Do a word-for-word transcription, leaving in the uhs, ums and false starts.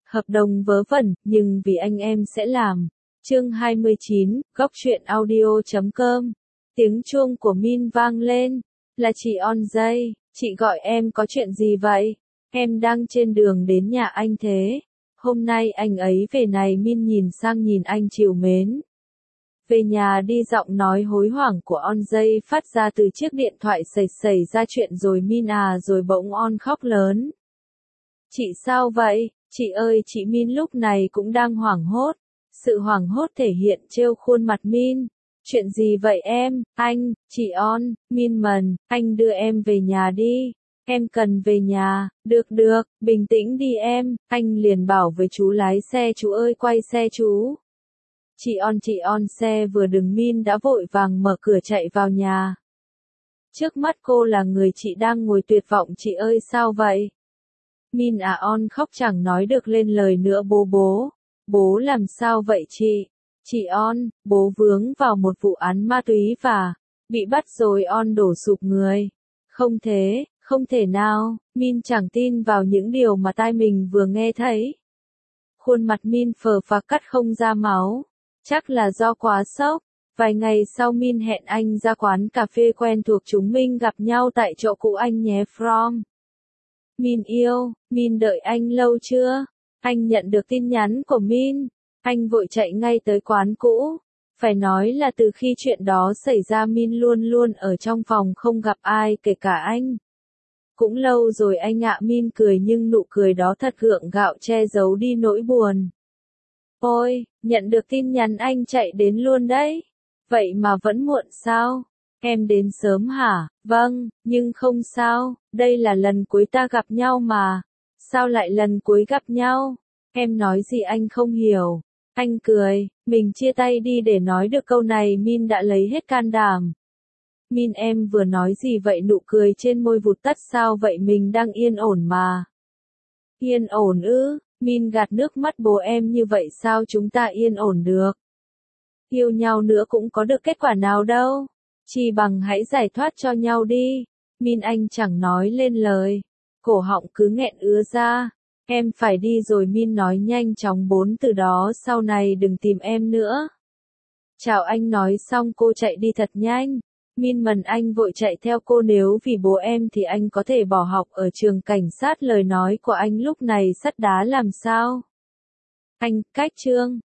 Hợp đồng vớ vẩn, nhưng vì anh em sẽ làm. Chương hai mươi chín, góc truyện audio chấm com. Tiếng chuông của Min vang lên. Là chị On Jay, chị gọi em có chuyện gì vậy? Em đang trên đường đến nhà anh thế. Hôm nay anh ấy về này. Min nhìn sang nhìn anh trìu mến. Về nhà đi, giọng nói hối hoảng của On Jay phát ra từ chiếc điện thoại. Xảy xảy ra chuyện rồi Min à, rồi bỗng On khóc lớn. Chị sao vậy? Chị ơi, chị Min lúc này cũng đang hoảng hốt. Sự hoảng hốt thể hiện trêu khuôn mặt Min. Chuyện gì vậy em? Anh, chị On, Min mần, anh đưa em về nhà đi. Em cần về nhà. Được được, bình tĩnh đi em. Anh liền bảo với chú lái xe, chú ơi quay xe chú. Chị On chị On xe vừa dừng Min đã vội vàng mở cửa chạy vào nhà. Trước mắt cô là người chị đang ngồi tuyệt vọng. Chị ơi sao vậy? Min à, On khóc chẳng nói được lên lời nữa. Bố bố, bố làm sao vậy chị? Chị On, bố vướng vào một vụ án ma túy và bị bắt rồi. On đổ sụp người. Không thế, không thể nào. Min chẳng tin vào những điều mà tai mình vừa nghe thấy. Khuôn mặt Min phờ phạc cắt không ra máu. Chắc là do quá sốc. Vài ngày sau Min hẹn anh ra quán cà phê quen thuộc, chúng mình gặp nhau tại chỗ cũ anh nhé from. Min yêu, Min đợi anh lâu chưa? Anh nhận được tin nhắn của Min. Anh vội chạy ngay tới quán cũ. Phải nói là từ khi chuyện đó xảy ra Min luôn luôn ở trong phòng không gặp ai kể cả anh. Cũng lâu rồi anh ạ. Min cười nhưng nụ cười đó thật gượng gạo, che giấu đi nỗi buồn. Ôi, nhận được tin nhắn anh chạy đến luôn đấy. Vậy mà vẫn muộn sao? Em đến sớm hả? Vâng, nhưng không sao, đây là lần cuối ta gặp nhau mà. Sao lại lần cuối gặp nhau? Em nói gì anh không hiểu. Anh cười, mình chia tay đi. Để nói được câu này Min đã lấy hết can đảm. Min em vừa nói gì vậy? Nụ cười trên môi vụt tắt. Sao vậy? Mình đang yên ổn mà. Yên ổn ư? Min gạt nước mắt. Bố em như vậy sao chúng ta yên ổn được? Yêu nhau nữa cũng có được kết quả nào đâu. Chỉ bằng hãy giải thoát cho nhau đi. Min anh chẳng nói lên lời. Cổ họng cứ nghẹn ứa ra. Em phải đi rồi. Min nói nhanh chóng bốn từ đó sau này đừng tìm em nữa. Chào anh nói xong cô chạy đi thật nhanh. Min mần anh vội chạy theo cô. Nếu vì bố em thì anh có thể bỏ học ở trường cảnh sát. Lời nói của anh lúc này sắt đá làm sao? Anh, cách chương.